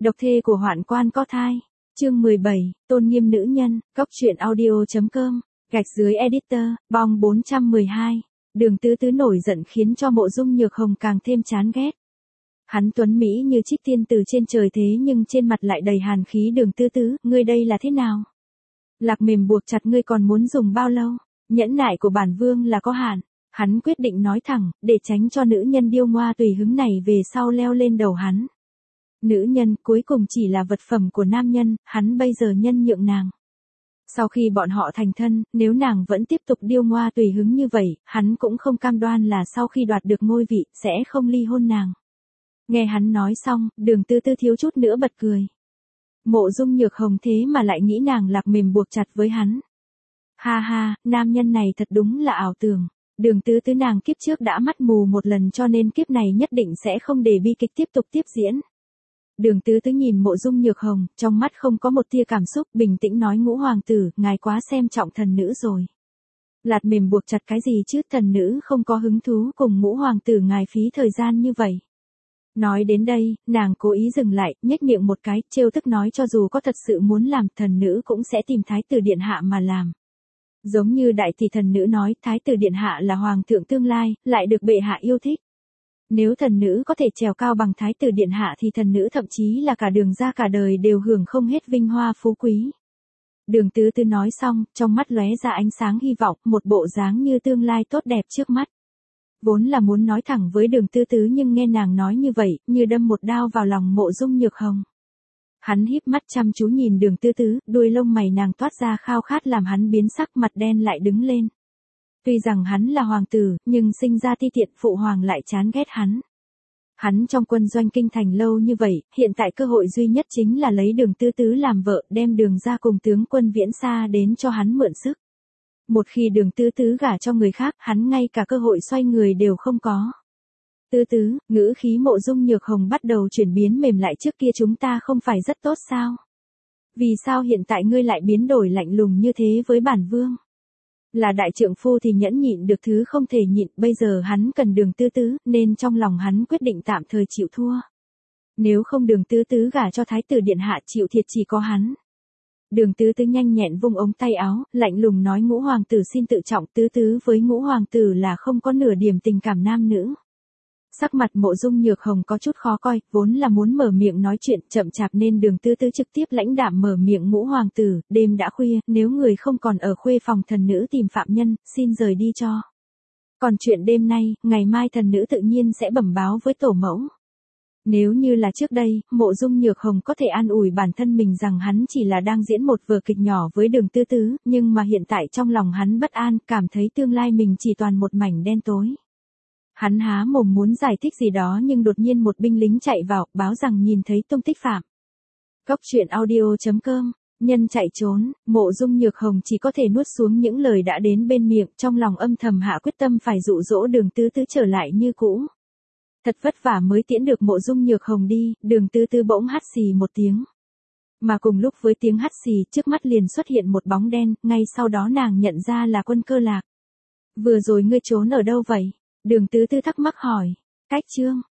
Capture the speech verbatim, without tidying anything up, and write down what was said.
Độc thê của hoạn quan có thai. Chương mười bảy, tôn nghiêm nữ nhân, góc truyện audio.com, gạch dưới editor, bong bốn trăm mười hai. Đường Tứ Tứ nổi giận khiến cho Mộ Dung Nhược Hồng càng thêm chán ghét. Hắn tuấn mỹ như trích tiên từ trên trời thế nhưng trên mặt lại đầy hàn khí. Đường Tứ Tứ, ngươi đây là thế nào? Lạc mềm buộc chặt ngươi còn muốn dùng bao lâu? Nhẫn nại của bản vương là có hạn. Hắn quyết định nói thẳng, để tránh cho nữ nhân điêu ngoa tùy hứng này về sau leo lên đầu hắn. Nữ nhân cuối cùng chỉ là vật phẩm của nam nhân, hắn bây giờ nhân nhượng nàng. Sau khi bọn họ thành thân, nếu nàng vẫn tiếp tục điêu ngoa tùy hứng như vậy, hắn cũng không cam đoan là sau khi đoạt được ngôi vị, sẽ không ly hôn nàng. Nghe hắn nói xong, Đường Tứ Tứ thiếu chút nữa bật cười. Mộ Dung Nhược Hồng thế mà lại nghĩ nàng lạc mềm buộc chặt với hắn. Ha ha, nam nhân này thật đúng là ảo tưởng. Đường Tứ Tứ nàng kiếp trước đã mắt mù một lần cho nên kiếp này nhất định sẽ không để bi kịch tiếp tục tiếp diễn. Đường Tứ Tứ nhìn Mộ Dung Nhược Hồng, trong mắt không có một tia cảm xúc, bình tĩnh nói Ngũ hoàng tử, ngài quá xem trọng thần nữ rồi. Lạt mềm buộc chặt cái gì chứ, thần nữ không có hứng thú cùng Ngũ hoàng tử ngài phí thời gian như vậy. Nói đến đây, nàng cố ý dừng lại, nhếch miệng một cái, trêu tức nói cho dù có thật sự muốn làm, thần nữ cũng sẽ tìm thái tử điện hạ mà làm. Giống như đại tỷ thần nữ nói, thái tử điện hạ là hoàng thượng tương lai, lại được bệ hạ yêu thích. Nếu thần nữ có thể trèo cao bằng thái tử điện hạ thì thần nữ thậm chí là cả Đường gia cả đời đều hưởng không hết vinh hoa phú quý. Đường Tứ Tứ nói xong, trong mắt lóe ra ánh sáng hy vọng, một bộ dáng như tương lai tốt đẹp trước mắt. Vốn là muốn nói thẳng với Đường Tứ Tứ nhưng nghe nàng nói như vậy, như đâm một đao vào lòng Mộ Dung Nhược Hồng. Hắn híp mắt chăm chú nhìn Đường Tứ Tứ, đuôi lông mày nàng toát ra khao khát làm hắn biến sắc, mặt đen lại đứng lên. Tuy rằng hắn là hoàng tử, nhưng sinh ra ti tiện, phụ hoàng lại chán ghét hắn. Hắn trong quân doanh kinh thành lâu như vậy, hiện tại cơ hội duy nhất chính là lấy Đường Tứ Tứ làm vợ, đem Đường gia cùng tướng quân Viễn Sa đến cho hắn mượn sức. Một khi Đường Tứ Tứ gả cho người khác, hắn ngay cả cơ hội xoay người đều không có. Tứ Tứ, ngữ khí Mộ Dung Nhược Hồng bắt đầu chuyển biến mềm lại, trước kia chúng ta không phải rất tốt sao? Vì sao hiện tại ngươi lại biến đổi lạnh lùng như thế với bản vương? Là đại trượng phu thì nhẫn nhịn được thứ không thể nhịn, bây giờ hắn cần Đường Tứ Tứ, nên trong lòng hắn quyết định tạm thời chịu thua. Nếu không Đường Tứ Tứ gả cho thái tử điện hạ, chịu thiệt chỉ có hắn. Đường Tứ Tứ nhanh nhẹn vung ống tay áo, lạnh lùng nói Ngũ hoàng tử xin tự trọng, Tứ Tứ với Ngũ hoàng tử là không có nửa điểm tình cảm nam nữ. Sắc mặt Mộ Dung Nhược Hồng có chút khó coi, vốn là muốn mở miệng nói chuyện chậm chạp nên Đường Tứ Tứ trực tiếp lãnh đạm mở miệng Ngũ hoàng tử, đêm đã khuya, nếu người không còn ở khuê phòng thần nữ tìm phạm nhân, xin rời đi cho. Còn chuyện đêm nay, ngày mai thần nữ tự nhiên sẽ bẩm báo với tổ mẫu. Nếu như là trước đây, Mộ Dung Nhược Hồng có thể an ủi bản thân mình rằng hắn chỉ là đang diễn một vở kịch nhỏ với Đường Tứ Tứ, nhưng mà hiện tại trong lòng hắn bất an, cảm thấy tương lai mình chỉ toàn một mảnh đen tối. Hắn há mồm muốn giải thích gì đó nhưng đột nhiên một binh lính chạy vào, báo rằng nhìn thấy tung tích phạm. Góc truyện audio.com, nhân chạy trốn, Mộ Dung Nhược Hồng chỉ có thể nuốt xuống những lời đã đến bên miệng, trong lòng âm thầm hạ quyết tâm phải dụ dỗ Đường Tứ Tứ trở lại như cũ. Thật vất vả mới tiễn được Mộ Dung Nhược Hồng đi, Đường Tứ Tứ bỗng hắt xì một tiếng. Mà cùng lúc với tiếng hắt xì, trước mắt liền xuất hiện một bóng đen, ngay sau đó nàng nhận ra là Quân Cơ Lạc. Vừa rồi ngươi trốn ở đâu vậy? Đường Tứ Tứ thắc mắc hỏi. Cách Trương,